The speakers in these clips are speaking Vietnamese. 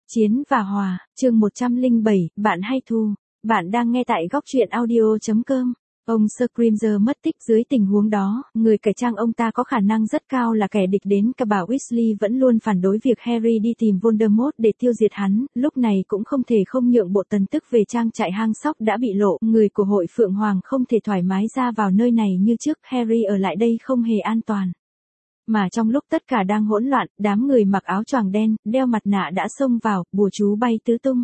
Chiến và Hòa, chương 107, bạn hay thù. Bạn đang nghe tại góc truyện audio.com. Ông Scrimger mất tích dưới tình huống đó, người cải trang ông ta có khả năng rất cao là kẻ địch đến cả bà Weasley vẫn luôn phản đối việc Harry đi tìm Voldemort để tiêu diệt hắn, lúc này cũng không thể không nhượng bộ. Tin tức về trang trại hang sóc đã bị lộ, người của hội Phượng Hoàng không thể thoải mái ra vào nơi này như trước, Harry ở lại đây không hề an toàn. Mà trong lúc tất cả đang hỗn loạn, đám người mặc áo choàng đen, đeo mặt nạ đã xông vào, bùa chú bay tứ tung.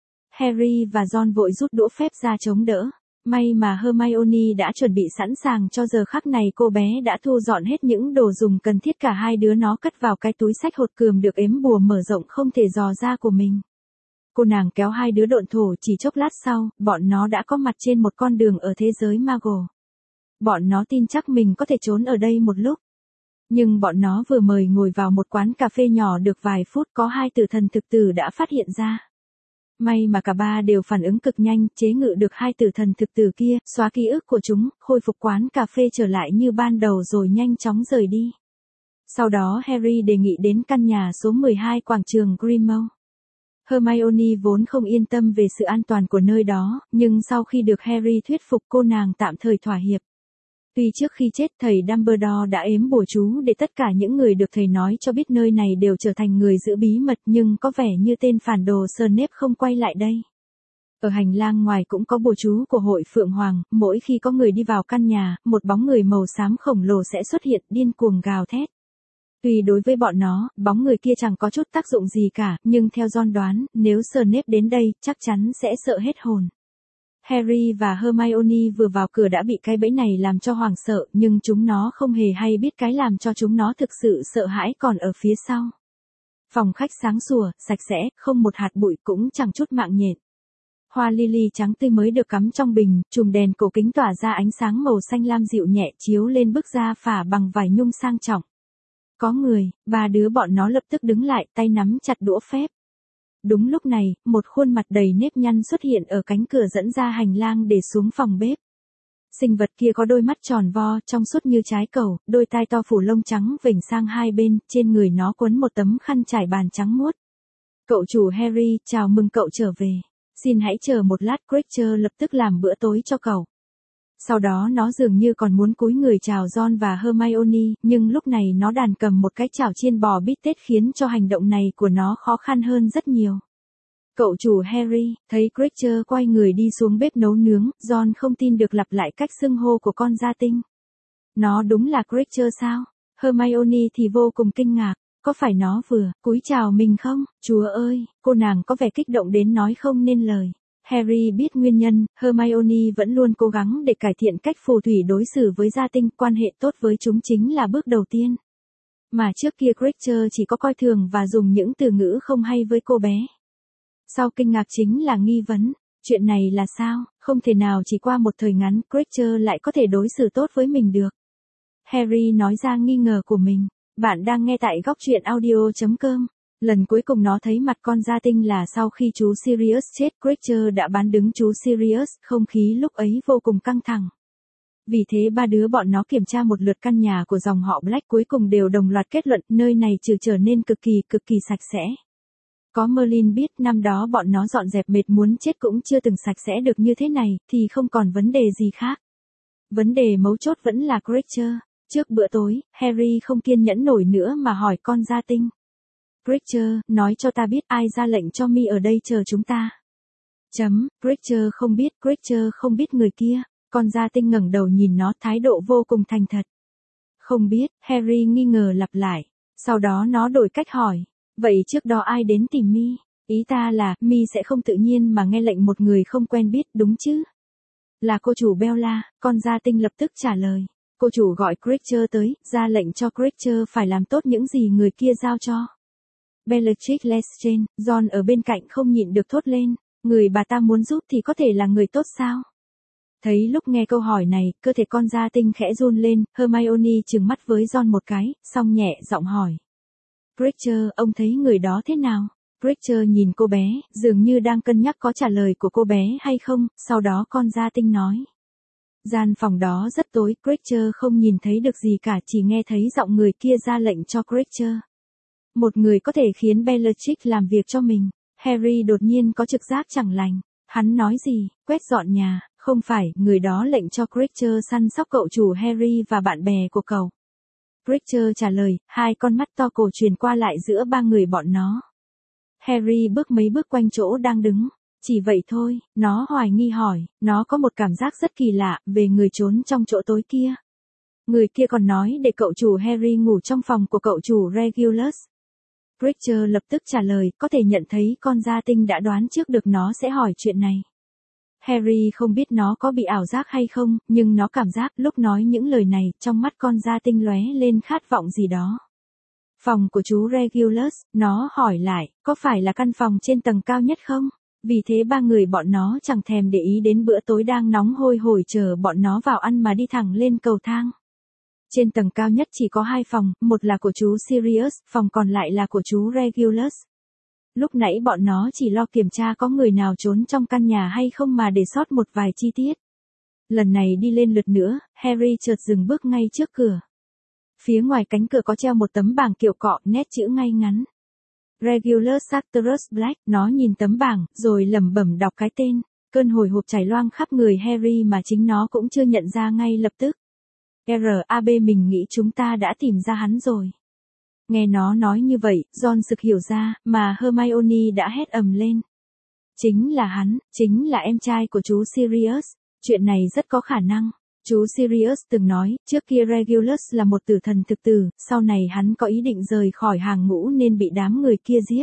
Harry và Ron vội rút đũa phép ra chống đỡ. May mà Hermione đã chuẩn bị sẵn sàng cho giờ khắc này, cô bé đã thu dọn hết những đồ dùng cần thiết, cả hai đứa nó cất vào cái túi xách hột cườm được ếm bùa mở rộng không thể dò ra của mình. Cô nàng kéo hai đứa độn thổ, chỉ chốc lát sau, bọn nó đã có mặt trên một con đường ở thế giới Muggle. Bọn nó tin chắc mình có thể trốn ở đây một lúc. Nhưng bọn nó vừa mời ngồi vào một quán cà phê nhỏ được vài phút, có hai tử thần thực tử đã phát hiện ra. May mà cả ba đều phản ứng cực nhanh, chế ngự được hai tử thần thực tử kia, xóa ký ức của chúng, khôi phục quán cà phê trở lại như ban đầu rồi nhanh chóng rời đi. Sau đó Harry đề nghị đến căn nhà số 12 quảng trường Grimmauld. Hermione vốn không yên tâm về sự an toàn của nơi đó, nhưng sau khi được Harry thuyết phục, cô nàng tạm thời thỏa hiệp. Tuy trước khi chết thầy Dumbledore đã ếm bùa chú để tất cả những người được thầy nói cho biết nơi này đều trở thành người giữ bí mật, nhưng có vẻ như tên phản đồ Snape không quay lại đây. Ở hành lang ngoài cũng có bùa chú của hội Phượng Hoàng, mỗi khi có người đi vào căn nhà, một bóng người màu xám khổng lồ sẽ xuất hiện, điên cuồng gào thét. Tuy đối với bọn nó, bóng người kia chẳng có chút tác dụng gì cả, nhưng theo Ron đoán, nếu Snape đến đây, chắc chắn sẽ sợ hết hồn. Harry và Hermione vừa vào cửa đã bị cái bẫy này làm cho hoảng sợ, nhưng chúng nó không hề hay biết cái làm cho chúng nó thực sự sợ hãi còn ở phía sau. Phòng khách sáng sủa, sạch sẽ, không một hạt bụi, cũng chẳng chút mạng nhện. Hoa lily trắng tươi mới được cắm trong bình, chùm đèn cổ kính tỏa ra ánh sáng màu xanh lam dịu nhẹ chiếu lên bức da phả bằng vải nhung sang trọng. Có người, ba đứa bọn nó lập tức đứng lại, tay nắm chặt đũa phép. Đúng lúc này, một khuôn mặt đầy nếp nhăn xuất hiện ở cánh cửa dẫn ra hành lang để xuống phòng bếp. Sinh vật kia có đôi mắt tròn vo, trong suốt như trái cầu, đôi tai to phủ lông trắng vểnh sang hai bên, trên người nó quấn một tấm khăn trải bàn trắng muốt. Cậu chủ Harry, chào mừng cậu trở về. Xin hãy chờ một lát, Creature lập tức làm bữa tối cho cậu. Sau đó nó dường như còn muốn cúi người chào Ron và Hermione, nhưng lúc này nó đàn cầm một cái chảo chiên bò bít tết khiến cho hành động này của nó khó khăn hơn rất nhiều. Cậu chủ Harry, thấy Creature quay người đi xuống bếp nấu nướng, Ron không tin được lặp lại cách xưng hô của con gia tinh. Nó đúng là Creature sao? Hermione thì vô cùng kinh ngạc, có phải nó vừa cúi chào mình không? Chúa ơi, cô nàng có vẻ kích động đến nói không nên lời. Harry biết nguyên nhân, Hermione vẫn luôn cố gắng để cải thiện cách phù thủy đối xử với gia tinh, quan hệ tốt với chúng chính là bước đầu tiên. Mà trước kia Creature chỉ có coi thường và dùng những từ ngữ không hay với cô bé. Sau kinh ngạc chính là nghi vấn, chuyện này là sao, không thể nào chỉ qua một thời ngắn Creature lại có thể đối xử tốt với mình được. Harry nói ra nghi ngờ của mình, bạn đang nghe tại góc truyện audio.com. Lần cuối cùng nó thấy mặt con gia tinh là sau khi chú Sirius chết, Creature đã bán đứng chú Sirius, không khí lúc ấy vô cùng căng thẳng. Vì thế ba đứa bọn nó kiểm tra một lượt căn nhà của dòng họ Black, cuối cùng đều đồng loạt kết luận nơi này trừ trở nên cực kỳ sạch sẽ. Có Merlin biết năm đó bọn nó dọn dẹp mệt muốn chết cũng chưa từng sạch sẽ được như thế này, thì không còn vấn đề gì khác. Vấn đề mấu chốt vẫn là Creature. Trước bữa tối, Harry không kiên nhẫn nổi nữa mà hỏi con gia tinh. Creature, nói cho ta biết ai ra lệnh cho mi ở đây chờ chúng ta. Creature không biết người kia. Con gia tinh ngẩng đầu nhìn nó, thái độ vô cùng thành thật. Không biết, Harry nghi ngờ lặp lại. Sau đó nó đổi cách hỏi. Vậy trước đó ai đến tìm mi? Ý ta là, mi sẽ không tự nhiên mà nghe lệnh một người không quen biết, đúng chứ? Là cô chủ Bella, con gia tinh lập tức trả lời. Cô chủ gọi Creature tới, ra lệnh cho Creature phải làm tốt những gì người kia giao cho. Bellatrix Lestrange, Ron ở bên cạnh không nhịn được thốt lên, người bà ta muốn giúp thì có thể là người tốt sao? Thấy lúc nghe câu hỏi này, cơ thể con gia tinh khẽ run lên, Hermione trừng mắt với Ron một cái, xong nhẹ giọng hỏi. Creature, ông thấy người đó thế nào? Creature nhìn cô bé, dường như đang cân nhắc có trả lời của cô bé hay không, sau đó con gia tinh nói. Gian phòng đó rất tối, Creature không nhìn thấy được gì cả, chỉ nghe thấy giọng người kia ra lệnh cho Creature. Một người có thể khiến Bellatrix làm việc cho mình. Harry đột nhiên có trực giác chẳng lành. Hắn nói gì, quét dọn nhà, không phải, người đó lệnh cho Creature săn sóc cậu chủ Harry và bạn bè của cậu. Creature trả lời, hai con mắt to cổ truyền qua lại giữa ba người bọn nó. Harry bước mấy bước quanh chỗ đang đứng. Chỉ vậy thôi, nó hoài nghi hỏi, nó có một cảm giác rất kỳ lạ về người trốn trong chỗ tối kia. Người kia còn nói để cậu chủ Harry ngủ trong phòng của cậu chủ Regulus. Creature lập tức trả lời, có thể nhận thấy con gia tinh đã đoán trước được nó sẽ hỏi chuyện này. Harry không biết nó có bị ảo giác hay không, nhưng nó cảm giác lúc nói những lời này, trong mắt con gia tinh lóe lên khát vọng gì đó. Phòng của chú Regulus, nó hỏi lại, có phải là căn phòng trên tầng cao nhất không? Vì thế ba người bọn nó chẳng thèm để ý đến bữa tối đang nóng hôi hổi chờ bọn nó vào ăn mà đi thẳng lên cầu thang. Trên tầng cao nhất chỉ có 2 phòng, một là của chú Sirius, phòng còn lại là của chú Regulus. Lúc nãy bọn nó chỉ lo kiểm tra có người nào trốn trong căn nhà hay không mà để sót một vài chi tiết. Lần này đi lên lượt nữa, Harry chợt dừng bước ngay trước cửa. Phía ngoài cánh cửa có treo một tấm bảng kiểu cọ, nét chữ ngay ngắn. Regulus Sartorius Black, nó nhìn tấm bảng, rồi lẩm bẩm đọc cái tên. Cơn hồi hộp chảy loang khắp người Harry mà chính nó cũng chưa nhận ra ngay lập tức. R.A.B. mình nghĩ chúng ta đã tìm ra hắn rồi. Nghe nó nói như vậy, Ron sực hiểu ra, mà Hermione đã hét ầm lên. Chính là hắn, chính là em trai của chú Sirius. Chuyện này rất có khả năng. Chú Sirius từng nói, trước kia Regulus là một tử thần thực tử, sau này hắn có ý định rời khỏi hàng ngũ nên bị đám người kia giết.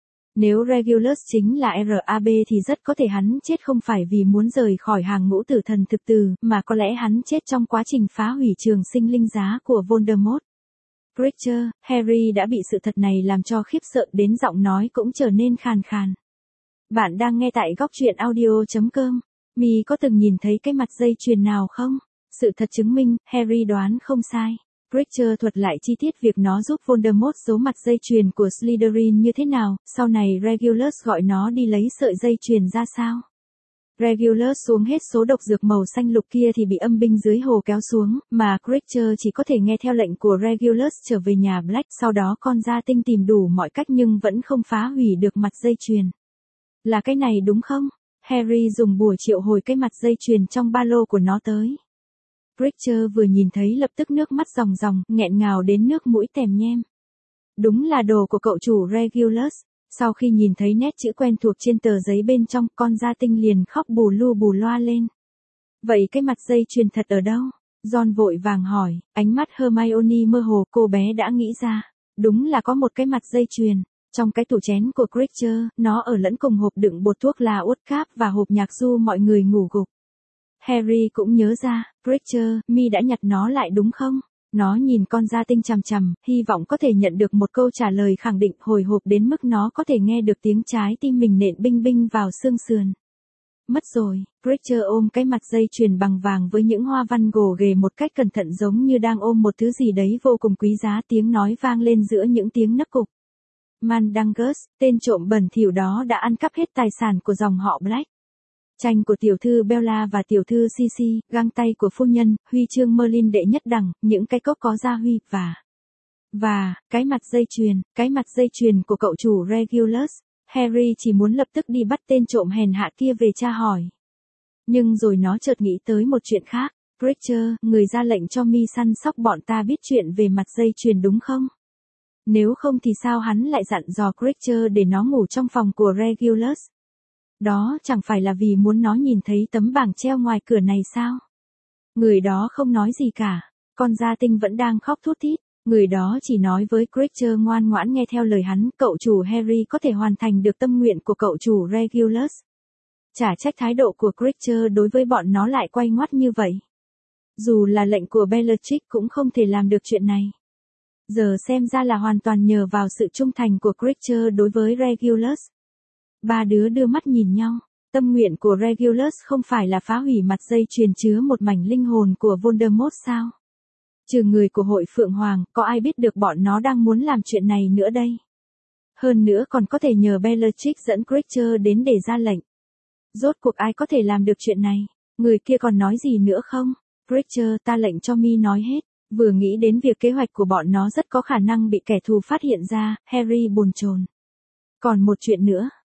Nếu Regulus chính là R.A.B. thì rất có thể hắn chết không phải vì muốn rời khỏi hàng ngũ tử thần thực tử, mà có lẽ hắn chết trong quá trình phá hủy trường sinh linh giá của Voldemort. Creature, Harry đã bị sự thật này làm cho khiếp sợ đến giọng nói cũng trở nên khàn khàn. Bạn đang nghe tại góc truyện audio.com. Mi có từng nhìn thấy cái mặt dây chuyền nào không? Sự thật chứng minh, Harry đoán không sai. Creature thuật lại chi tiết việc nó giúp Voldemort giấu mặt dây chuyền của Slytherin như thế nào, sau này Regulus gọi nó đi lấy sợi dây chuyền ra sao. Regulus xuống hết số độc dược màu xanh lục kia thì bị âm binh dưới hồ kéo xuống, mà Creature chỉ có thể nghe theo lệnh của Regulus trở về nhà Black, sau đó con gia tinh tìm đủ mọi cách nhưng vẫn không phá hủy được mặt dây chuyền. Là cái này đúng không? Harry dùng bùa triệu hồi cái mặt dây chuyền trong ba lô của nó tới. Creature vừa nhìn thấy lập tức nước mắt ròng ròng, nghẹn ngào đến nước mũi tèm nhem. Đúng là đồ của cậu chủ Regulus. Sau khi nhìn thấy nét chữ quen thuộc trên tờ giấy bên trong, con gia tinh liền khóc bù lu bù loa lên. Vậy cái mặt dây chuyền thật ở đâu? Ron vội vàng hỏi, ánh mắt Hermione mơ hồ, cô bé đã nghĩ ra. Đúng là có một cái mặt dây chuyền. Trong cái tủ chén của Creature, nó ở lẫn cùng hộp đựng bột thuốc là uất cáp và hộp nhạc du mọi người ngủ gục. Harry cũng nhớ ra, Creature, Mi đã nhặt nó lại đúng không? Nó nhìn con gia tinh chằm chằm, hy vọng có thể nhận được một câu trả lời khẳng định, hồi hộp đến mức nó có thể nghe được tiếng trái tim mình nện binh binh vào xương sườn. Mất rồi, Creature ôm cái mặt dây chuyền bằng vàng với những hoa văn gồ ghề một cách cẩn thận giống như đang ôm một thứ gì đấy vô cùng quý giá, tiếng nói vang lên giữa những tiếng nấc cục. Mandangus, tên trộm bẩn thỉu đó đã ăn cắp hết tài sản của dòng họ Black. Tranh của tiểu thư Bella và tiểu thư Sisi, găng tay của phu nhân, huy chương Merlin đệ nhất đẳng, những cái cốc có gia huy, và, cái mặt dây chuyền của cậu chủ Regulus. Harry chỉ muốn lập tức đi bắt tên trộm hèn hạ kia về tra hỏi. Nhưng rồi nó chợt nghĩ tới một chuyện khác. Creature, người ra lệnh cho Mi săn sóc bọn ta biết chuyện về mặt dây chuyền đúng không? Nếu không thì sao hắn lại dặn dò Creature để nó ngủ trong phòng của Regulus? Đó chẳng phải là vì muốn nó nhìn thấy tấm bảng treo ngoài cửa này sao? Người đó không nói gì cả. Con gia tinh vẫn đang khóc thút thít. Người đó chỉ nói với Creature ngoan ngoãn nghe theo lời hắn, cậu chủ Harry có thể hoàn thành được tâm nguyện của cậu chủ Regulus. Chả trách thái độ của Creature đối với bọn nó lại quay ngoắt như vậy. Dù là lệnh của Bellatrix cũng không thể làm được chuyện này. Giờ xem ra là hoàn toàn nhờ vào sự trung thành của Creature đối với Regulus. Ba đứa đưa mắt nhìn nhau. Tâm nguyện của Regulus không phải là phá hủy mặt dây chuyền chứa một mảnh linh hồn của Voldemort sao? Trừ người của hội Phượng Hoàng, có ai biết được bọn nó đang muốn làm chuyện này nữa đây? Hơn nữa còn có thể nhờ Bellatrix dẫn Creature đến để ra lệnh. Rốt cuộc ai có thể làm được chuyện này? Người kia còn nói gì nữa không? Creature, ta lệnh cho Mi nói hết. Vừa nghĩ đến việc kế hoạch của bọn nó rất có khả năng bị kẻ thù phát hiện ra, Harry bồn chồn. Còn một chuyện nữa,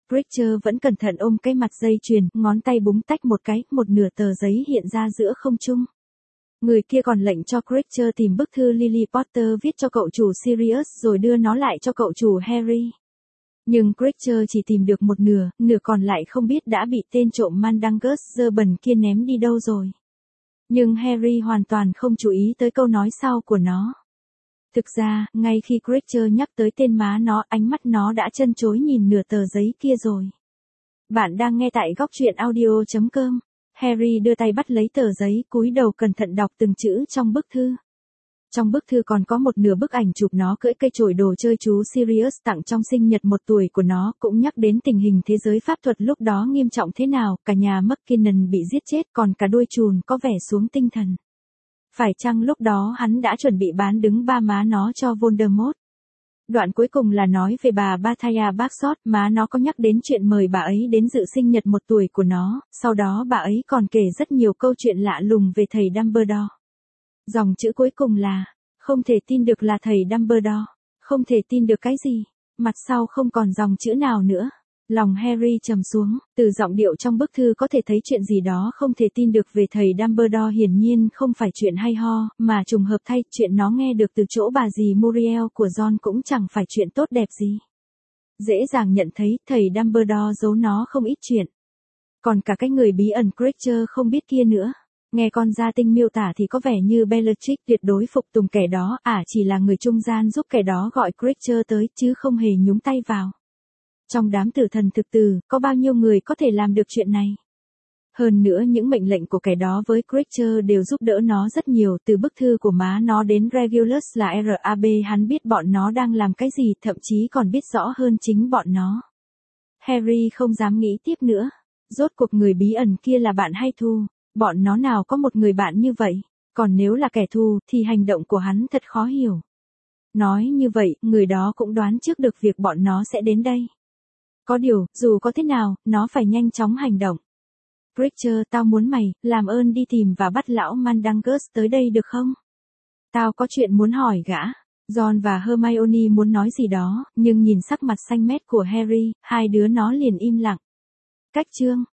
Creature vẫn cẩn thận ôm cái mặt dây chuyền, ngón tay búng tách một cái, một nửa tờ giấy hiện ra giữa không trung. Người kia còn lệnh cho Creature tìm bức thư Lily Potter viết cho cậu chủ Sirius rồi đưa nó lại cho cậu chủ Harry. Nhưng Creature chỉ tìm được một nửa, nửa còn lại không biết đã bị tên trộm Mandungus dơ bẩn kia ném đi đâu rồi. Nhưng Harry hoàn toàn không chú ý tới câu nói sau của nó. Thực ra, ngay khi Creature nhắc tới tên má nó, ánh mắt nó đã chân chối nhìn nửa tờ giấy kia rồi. Bạn đang nghe tại góc truyện audio.com. Harry đưa tay bắt lấy tờ giấy, cúi đầu cẩn thận đọc từng chữ trong bức thư. Trong bức thư còn có một nửa bức ảnh chụp nó cưỡi cây chổi đồ chơi chú Sirius tặng trong sinh nhật 1 tuổi của nó, cũng nhắc đến tình hình thế giới pháp thuật lúc đó nghiêm trọng thế nào, cả nhà McKinnon bị giết chết, còn cả đôi trùn có vẻ xuống tinh thần. Phải chăng lúc đó hắn đã chuẩn bị bán đứng ba má nó cho Voldemort? Đoạn cuối cùng là nói về bà Bathaya Bagshot, má nó có nhắc đến chuyện mời bà ấy đến dự sinh nhật 1 tuổi của nó, sau đó bà ấy còn kể rất nhiều câu chuyện lạ lùng về thầy Dumbledore. Dòng chữ cuối cùng là, không thể tin được là thầy Dumbledore, không thể tin được cái gì, mặt sau không còn dòng chữ nào nữa. Lòng Harry trầm xuống, từ giọng điệu trong bức thư có thể thấy chuyện gì đó không thể tin được về thầy Dumbledore hiển nhiên không phải chuyện hay ho, mà trùng hợp thay, chuyện nó nghe được từ chỗ bà dì Muriel của Ron cũng chẳng phải chuyện tốt đẹp gì. Dễ dàng nhận thấy, thầy Dumbledore giấu nó không ít chuyện. Còn cả cái người bí ẩn Creature không biết kia nữa. Nghe con gia tinh miêu tả thì có vẻ như Bellatrix tuyệt đối phục tùng kẻ đó, chỉ là người trung gian giúp kẻ đó gọi Creature tới, chứ không hề nhúng tay vào. Trong đám tử thần thực tử, có bao nhiêu người có thể làm được chuyện này? Hơn nữa những mệnh lệnh của kẻ đó với Creature đều giúp đỡ nó rất nhiều, từ bức thư của má nó đến Regulus là RAB, hắn biết bọn nó đang làm cái gì, thậm chí còn biết rõ hơn chính bọn nó. Harry không dám nghĩ tiếp nữa. Rốt cuộc người bí ẩn kia là bạn hay thù? Bọn nó nào có một người bạn như vậy? Còn nếu là kẻ thù, thì hành động của hắn thật khó hiểu. Nói như vậy, người đó cũng đoán trước được việc bọn nó sẽ đến đây. Có điều, dù có thế nào, nó phải nhanh chóng hành động. Creature, tao muốn mày, làm ơn đi tìm và bắt lão Mandungus tới đây được không? Tao có chuyện muốn hỏi gã. Ron và Hermione muốn nói gì đó, nhưng nhìn sắc mặt xanh mét của Harry, hai đứa nó liền im lặng. Cách chương